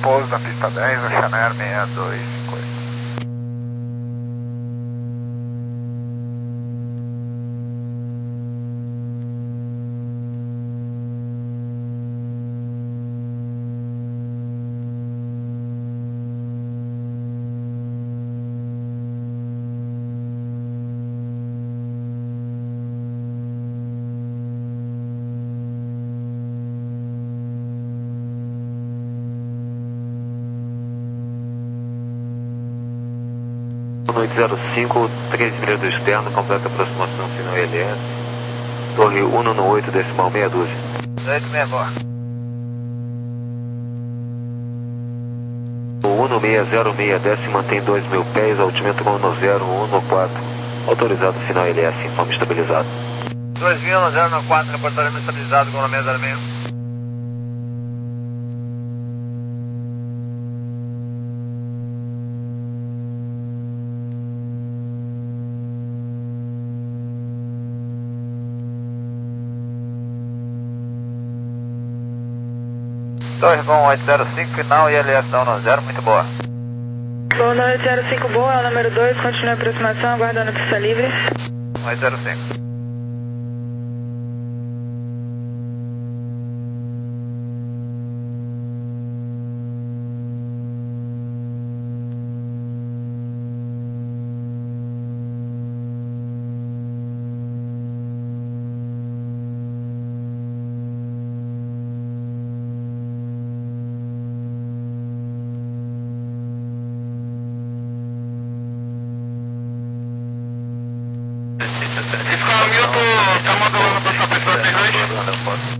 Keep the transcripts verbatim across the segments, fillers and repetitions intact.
pouso na pista dez, o Channel seis dois cinco oito. Noite zero cinco, três milhas do externo, completa aproximação final L S. Torre um no oito, decimal meia dúzia. oito meia boa. O um seis zero seis, desce e mantém dois mil pés, altímetro um zero um quatro. Autorizado final L S, informe estabilizado. dois mil, um zero quatro, reportamento estabilizado com o seis zero seis. Torre Gol oito zero cinco, final e L S da um zero, muito boa. Gol oito zero cinco, boa, é o número dois, continua a aproximação, aguardando pista livre. oito zero cinco. Escola Milton, tá modulando para sua pessoa três dois.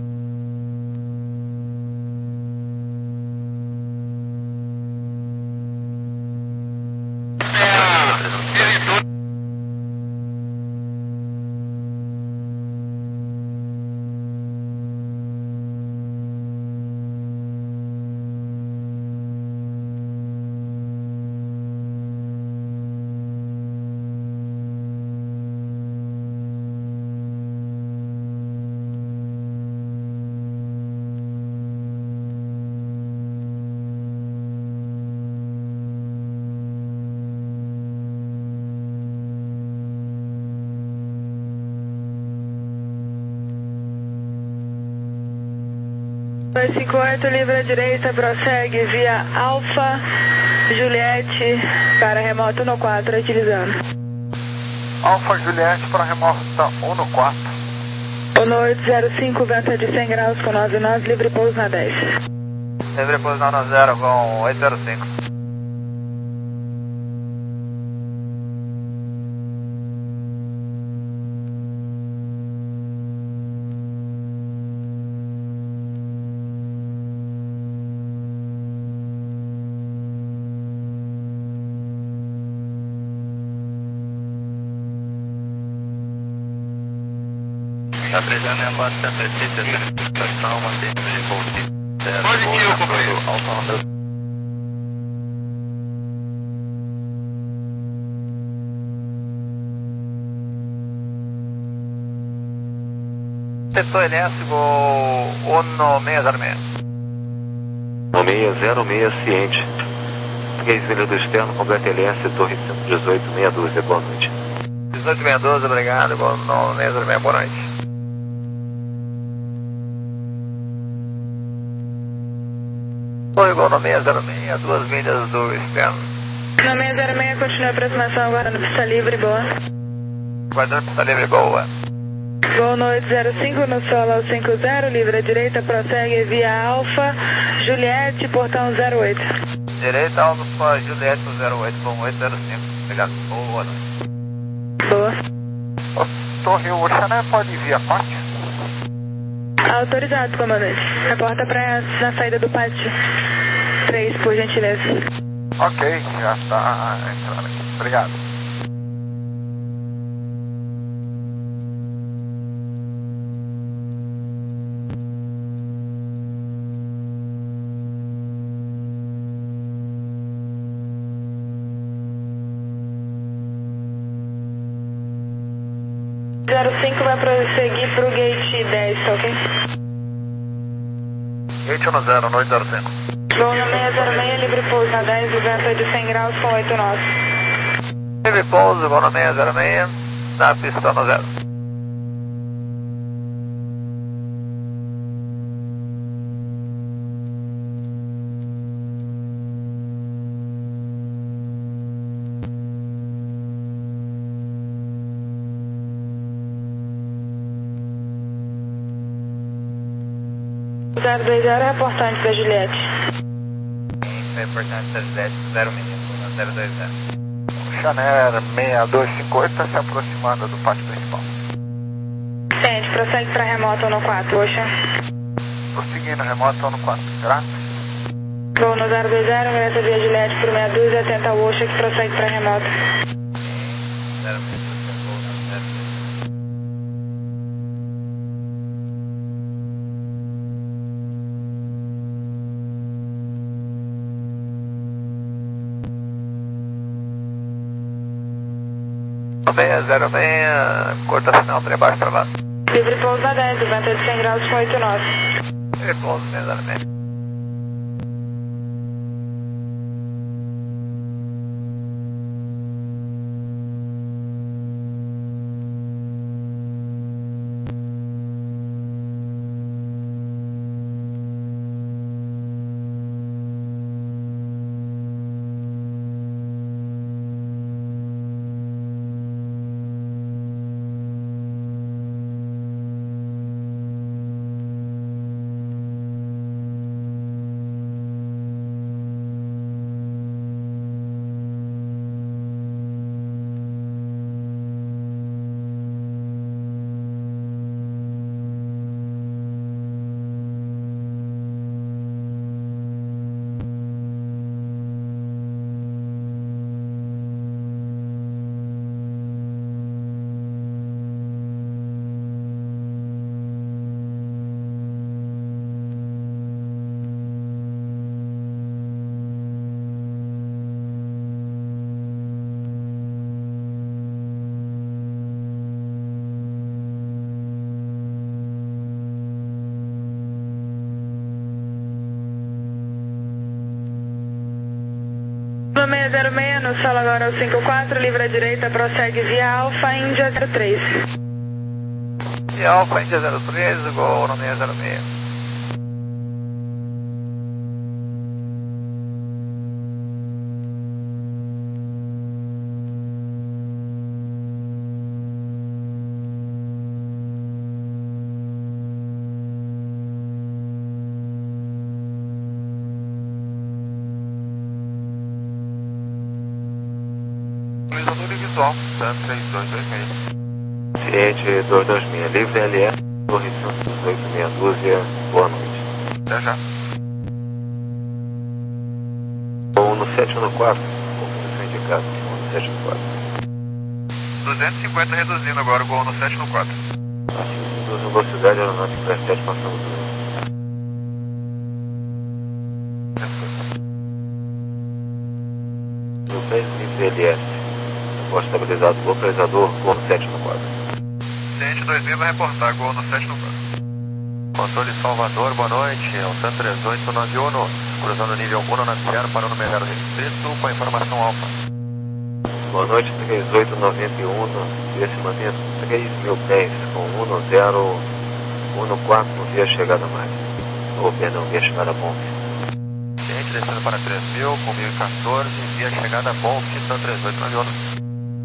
dois cinco oito, livre à direita, prossegue via Alfa Juliette para remota um quatro, utilizando. Alfa Juliette para remota um quatro. Ono oito zero cinco, vento de cem graus com nove nove, livre pouso na dez. Livre pouso na zero com oito zero cinco. A três zero quatro, cento e sessenta, estação, mantém de pouso. Positivo, companheiro. Setor L S, gol um seis zero seis. um seis zero seis, ciente. três milhas do externo, completa L S, torre cento e dezoito, meia dúzia, boa noite. dezoito meia doze, obrigado, gol um seis zero seis, boa noite. Torre Gol no seis zero seis, duas milhas do externo. No seis zero seis, continua a aproximação, aguardando pista livre, boa. Aguardando pista livre, boa. Gol no oito zero cinco, no solo cinco zero, livre à direita, prossegue via Alfa Juliette, portão zero oito. Direita, Alfa Juliette zero oito, com oito zero cinco. Obrigado, boa noite. Boa. O Torre, o Channel pode vir a pátio? Autorizado, comandante. Reporta para na saída do pátio três, por gentileza. Ok, já está entrando aqui. Obrigado. zero cinco vai prosseguir para o gate dez, tá ok? Gate um zero, noite zero cinco. Voo no seis zero seis, livre pouso na dez, o vento é de cem graus com oito nós. Livre pouso, voo no seis zero seis, na pista no zero. zero dois zero, reportante da Juliette. Reportante da Juliette, zero menino, zero dois zero. Chanel seis dois cinco oito está se aproximando do pátio principal. Ciente, prossegue para remoto no quatro, Ocean. Prosseguindo, remoto no quatro, graças. Voo no zero dois zero, ingressa via Juliette por meia dúzia, atenta ao Ocean que prossegue para remoto. zero menino, voo no zero dois zero. seis zero seis, corta sinal para baixo para lá. Livre pouso na dez, o vento é de cem graus com oito nós. Livre pouso, seis zero seis. No seis zero seis, no solo agora ao cinco quatro, livre à direita, prossegue via Alfa, Índia zero três. E Alfa, Índia zero três, gol no seis zero seis. Utilizador visual, Santos três dois dois seis. Ciente dois dois seis, livre L S, Torre Santos oito meia dúzia, boa noite. Até já. Voo no sete um quatro, confirmação indicada, voo no sete um quatro. duzentos e cinquenta reduzindo agora, gol no sete no quatro. Acima de velocidade aeronáutica para sete passando do no dez livre L S, negócio estabilizado, localizador, gol no sete no quatro. Ciente dois mil vai reportar, gol no sete no quatro. Controle Salvador, boa noite. É o Santos três oito nove um, cruzando nível um na Sierra para o número restrito com a informação alfa. Boa noite, três oito nove um, esse mantém três mil pés com um zero um quatro via chegada mais. Ou perdão, via chegada bom. Ciente descendo para três mil com mil e quatorze, via chegada bom, Santos três oito nove um.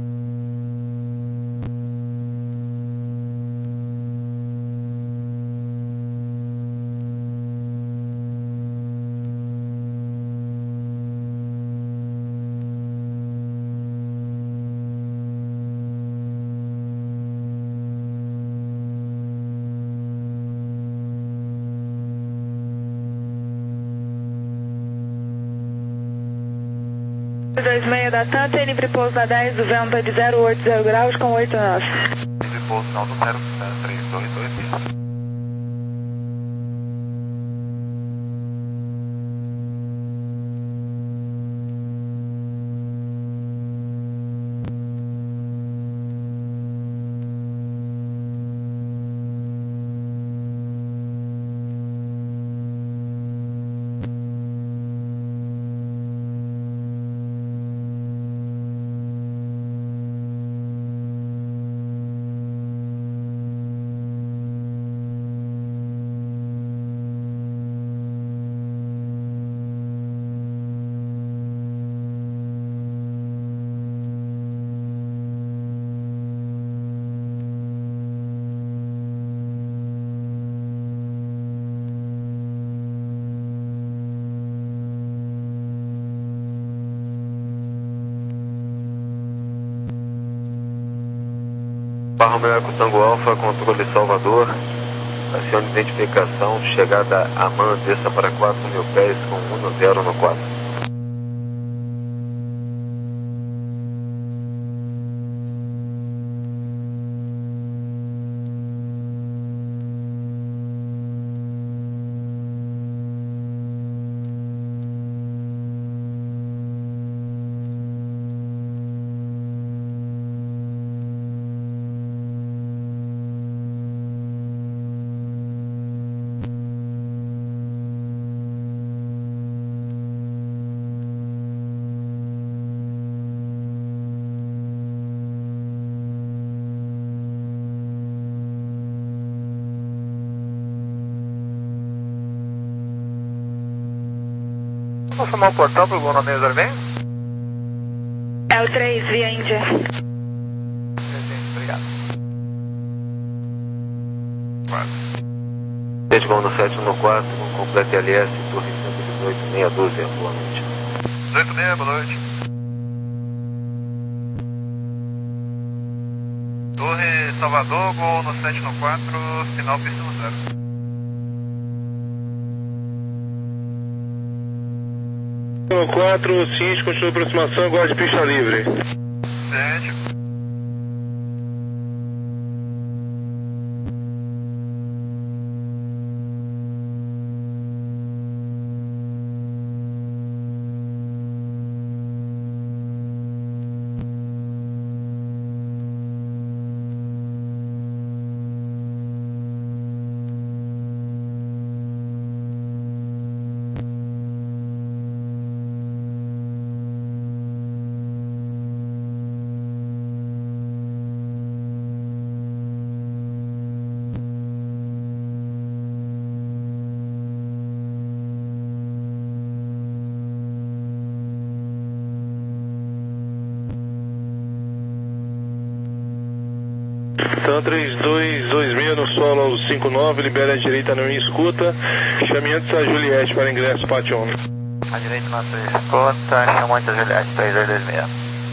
dois seis da Tanta e livre pouso na dez, o vento é de zero oito zero graus com oito nós. Livre pouso final do zero três dois dois seis. Barra Melhor Tango Alfa, controle Salvador. Acione identificação, chegada a Man, desça para quatro mil pés com um no zero no quatro. Vou chamar o portão para o voo nove zero bem? É o três, via Índia. Obrigado. Desde voo no sete no quatro, complete L S, torre cento e dezoito, meia dúzia, boa noite. dezoito meia, boa noite. Torre Salvador, gol no sete no quatro, final pista no zero. No quatro, ciente, continua a aproximação, guarde pista livre. sete. Então três dois dois seis no solo ao cinco nove, libera a direita não escuta, chame antes a Juliette para ingresso pátio um. A direita não escuta, chama antes a Juliette três dois dois seis.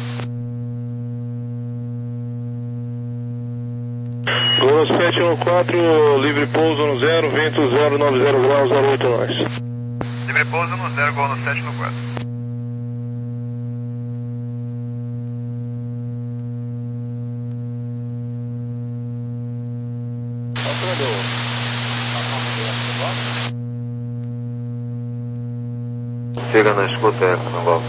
Gol sete no quatro, livre pouso no zero, vento zero nove zero graus, zero oito nós. Livre pouso no zero, gol no sete no quatro. Chega na escuta, é, não volta.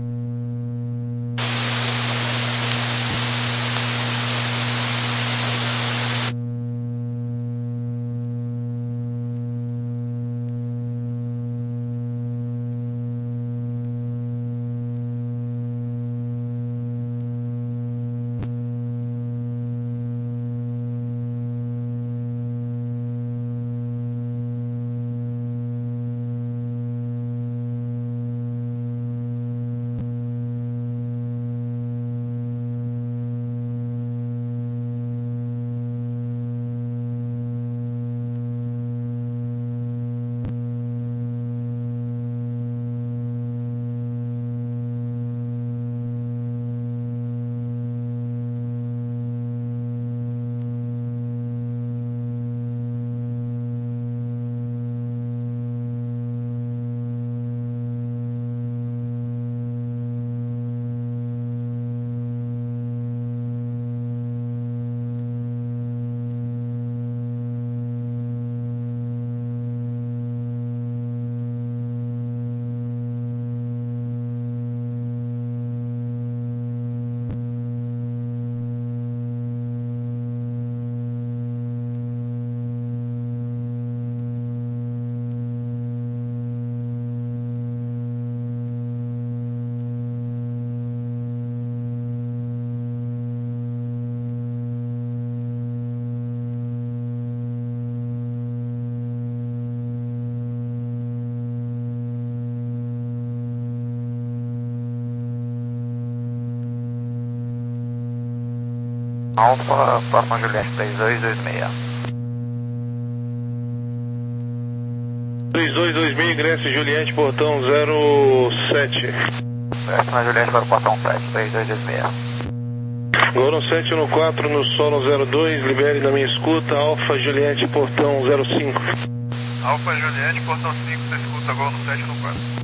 Alfa, próxima Juliette três dois dois seis. três dois dois seis, ingresso Juliette, portão zero sete. Próxima Juliette para o portão sete, três dois dois seis. Gol sete no quatro no solo zero dois, libere na minha escuta, Alfa Juliette, portão zero cinco. Alfa Juliette, portão cinco, você escuta gol no sete no quatro.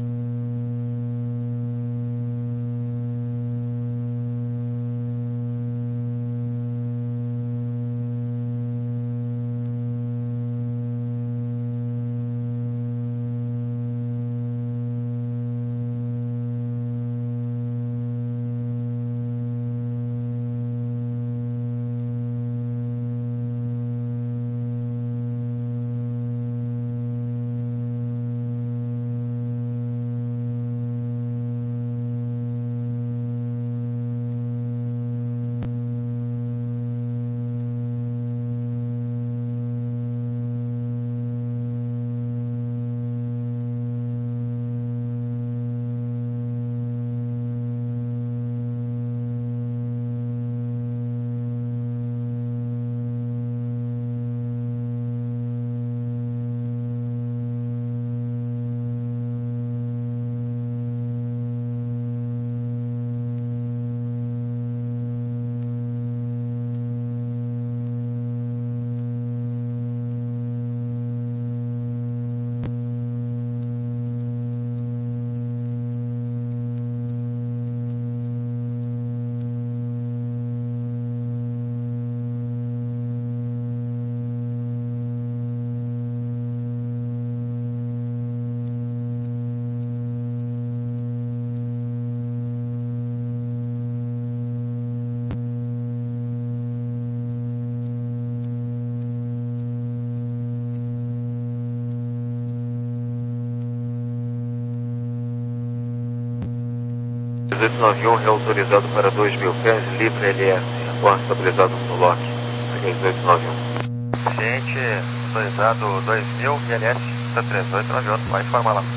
dezoito noventa e um, reautorizado para dois mil pés, livre L S, aporte estabilizado no lock, dezoito noventa e um. Gente, autorizado dois mil, I L S três oito nove oito, vai informar lá.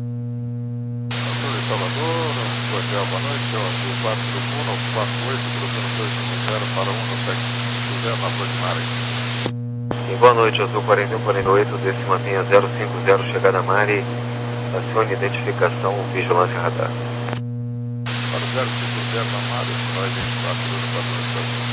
Azul Salvador, hotel, boa noite, Azul quatro um, quatro oito, cruzando dois um zero para um, no sete zero na Flor de Mara. Sim, boa noite, Azul quarenta e um, quarenta e oito, desse mantenha zero cinco zero, chegada Mari, acione identificação, vigilância radar. Para o zero cinco zero na Mari, nós vinte e quatro, quatro oito.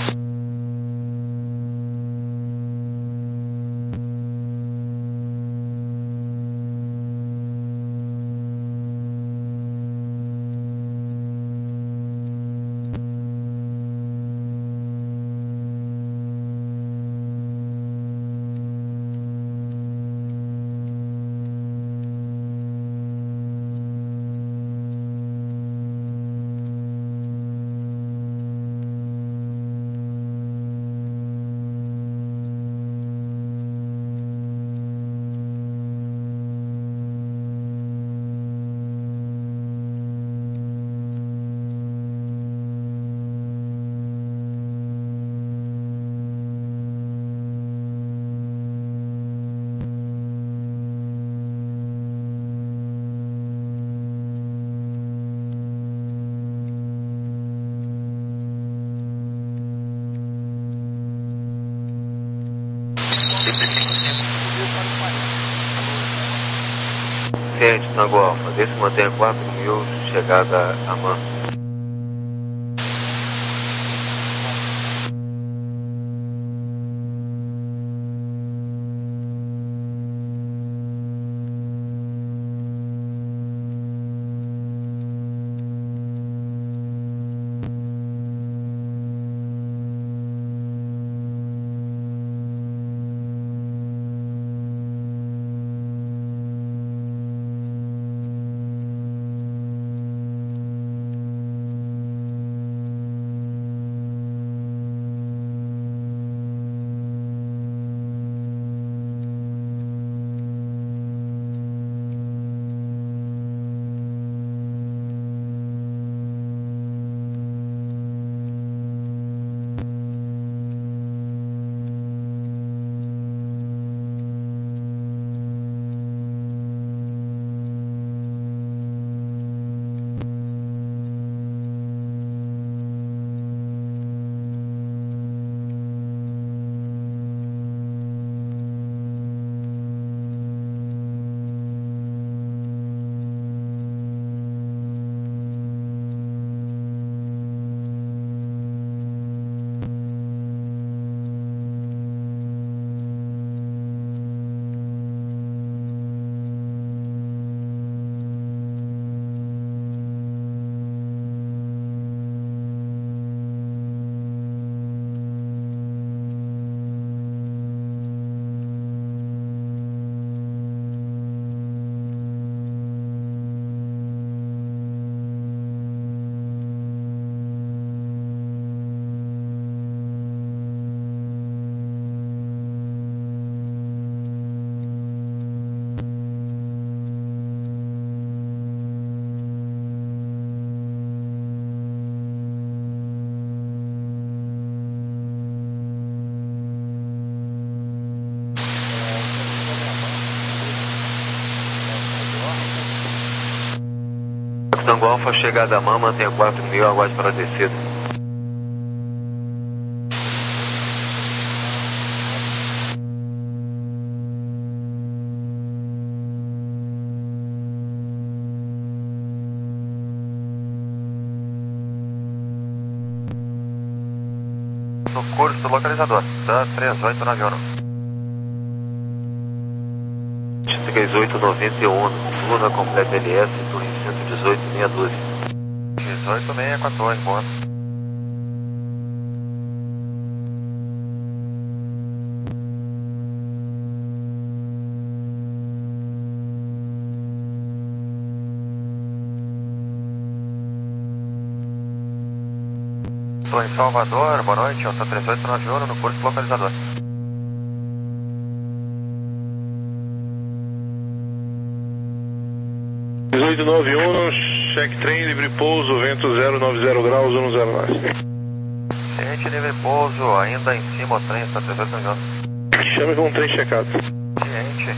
Ciente, Tango Alfa, desse mantenha quatro mil, chegada a Man. Eco Tango Alfa, chegada a M A M, mantenha quatro mil, aguarde para a descida. No curso localizador, da três oito nove um. três oito nove um, Luna completa L S, torre cento e dezoito, meia dúzia. dezoito meia quatorze, boa. Estou em Salvador, boa noite, Alta três oito nove um no curso localizador. três oito nove um, check trem, livre pouso, vento zero nove zero graus, um zero nove. Ciente, livre pouso, ainda em cima o trem, está três oito nove um. Chame com um trem checado. Ciente.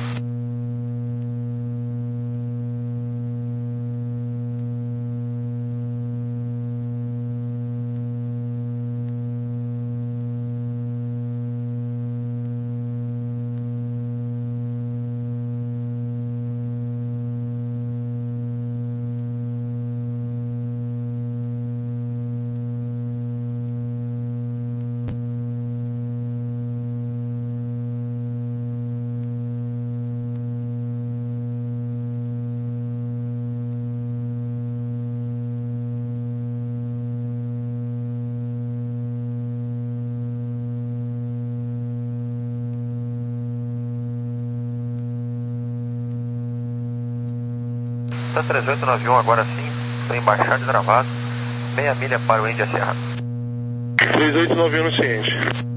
Tá três oito nove um agora sim, estou em Baixada de Travado, meia milha para o Índia Serra. três oito nove um no ciente.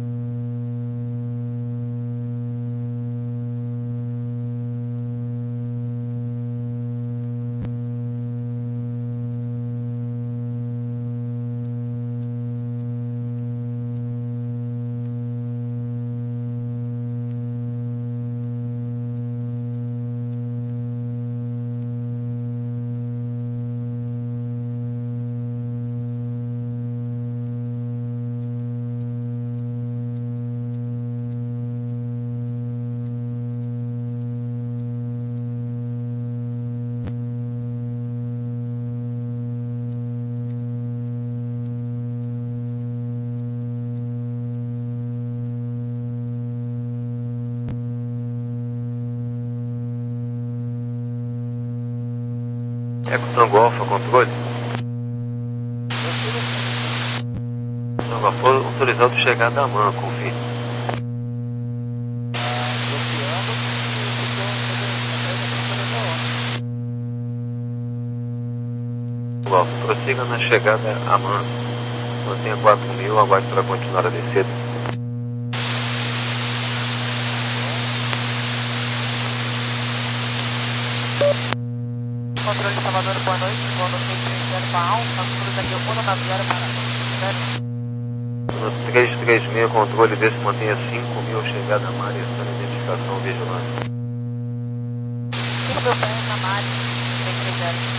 Eco Tango Alfa, controle. Tango Alfa, autorizado chegada a M A M, confirme. Tango Alfa, prossiga na chegada a M A M. Mantenha quatro mil, aguarde para continuar a descida. Controle de Salvador, boa noite. Vou no seis três zero para Alfa, cruza aqui o Uno Naviário para No três três seis, controle desse mantenha cinco mil, chegada a Mari, está na identificação vigilante. cinco mil pés na Mari, seis três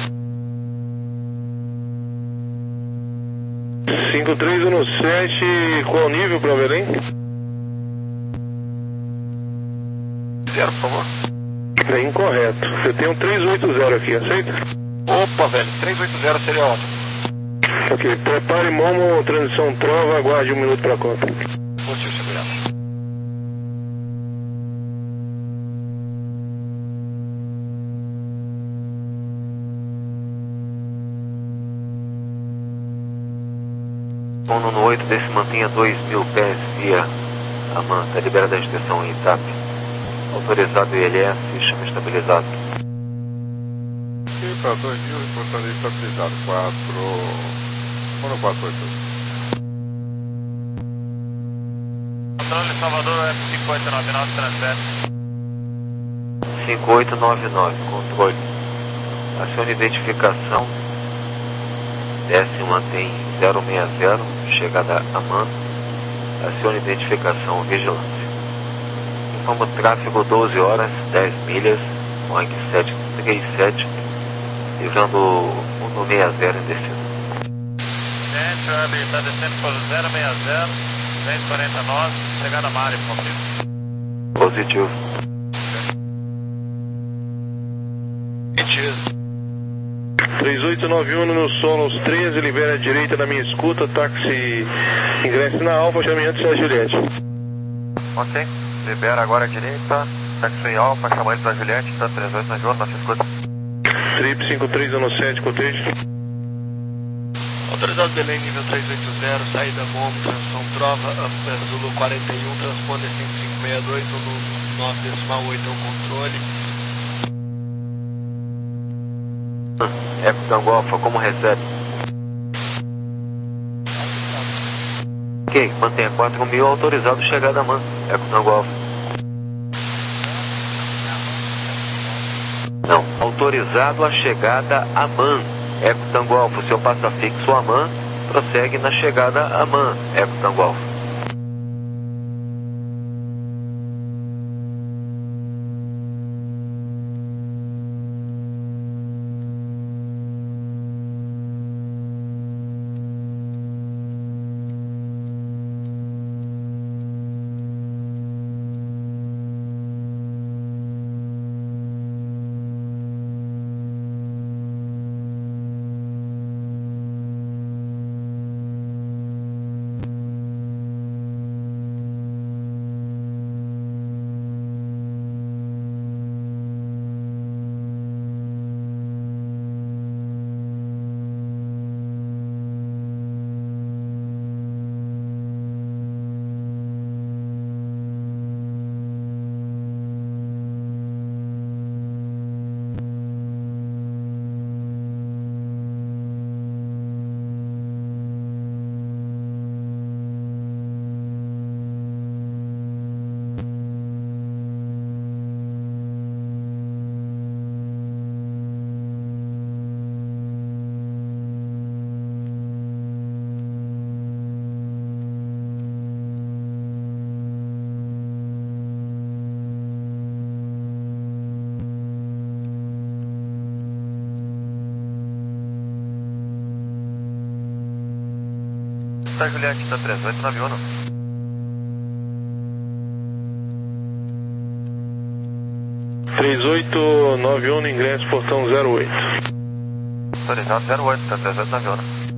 zero. cinco três um sete, qual nível para Belém? Zero, por favor. É incorreto. Você tem um três oito zero aqui, aceita? Opa, velho, três oito zero seria ótimo. Ok, prepare Momo, transição trova, aguarde um minuto para conta. Positivo, segurança. Uno no oito, desse mantenha dois mil pés via a M A M, está liberada a extensão em Itap. Autorizado I L S, chama estabilizado. E para dois mil, reportando estabilizado. quatro. Uno quatro oito. Controle Salvador, F cinco oito nove nove, transfere. cinco oito nove nove, controle. Acione identificação. Desce e mantém zero seis zero, chegada a M A M. Acione identificação vigilante. Informa tráfego doze horas, dez milhas, Boeing sete três sete, livrando um no seis zero em descida. Gente, Charlie está descendo por zero seis zero, duzentos e quarenta nós, chegada a Mari, positivo. Positivo. três oito nove um no Solos treze, libera a direita na minha escuta, táxi ingresse na Alfa, chame antes a Juliette. Ok, libera agora a direita, táxi Alfa, chama antes a Juliette, tá três oito nove um, nossa escuta. Trip cinco três um sete, cotejo. Autorizado Belém, nível trezentos e oitenta, saída Momo, transição Trova, Upper Zulu quarenta e um, transponder cinco cinco seis dois, no nove decimal oito é o controle. Eco Tango Alfa, como recebe? Ok, mantenha quatro mil, autorizado chegada a man. Eco Tango Alfa. Não, autorizado a chegada a man. Eco Tango Alfa, o seu passa fixo a man, prossegue na chegada a man. Eco Tango Alfa. Tá, Juliette, tá três oito nove um. três oito nove um no ingresso, portão zero oito. Autorizado zero oito, tá três oito nove um.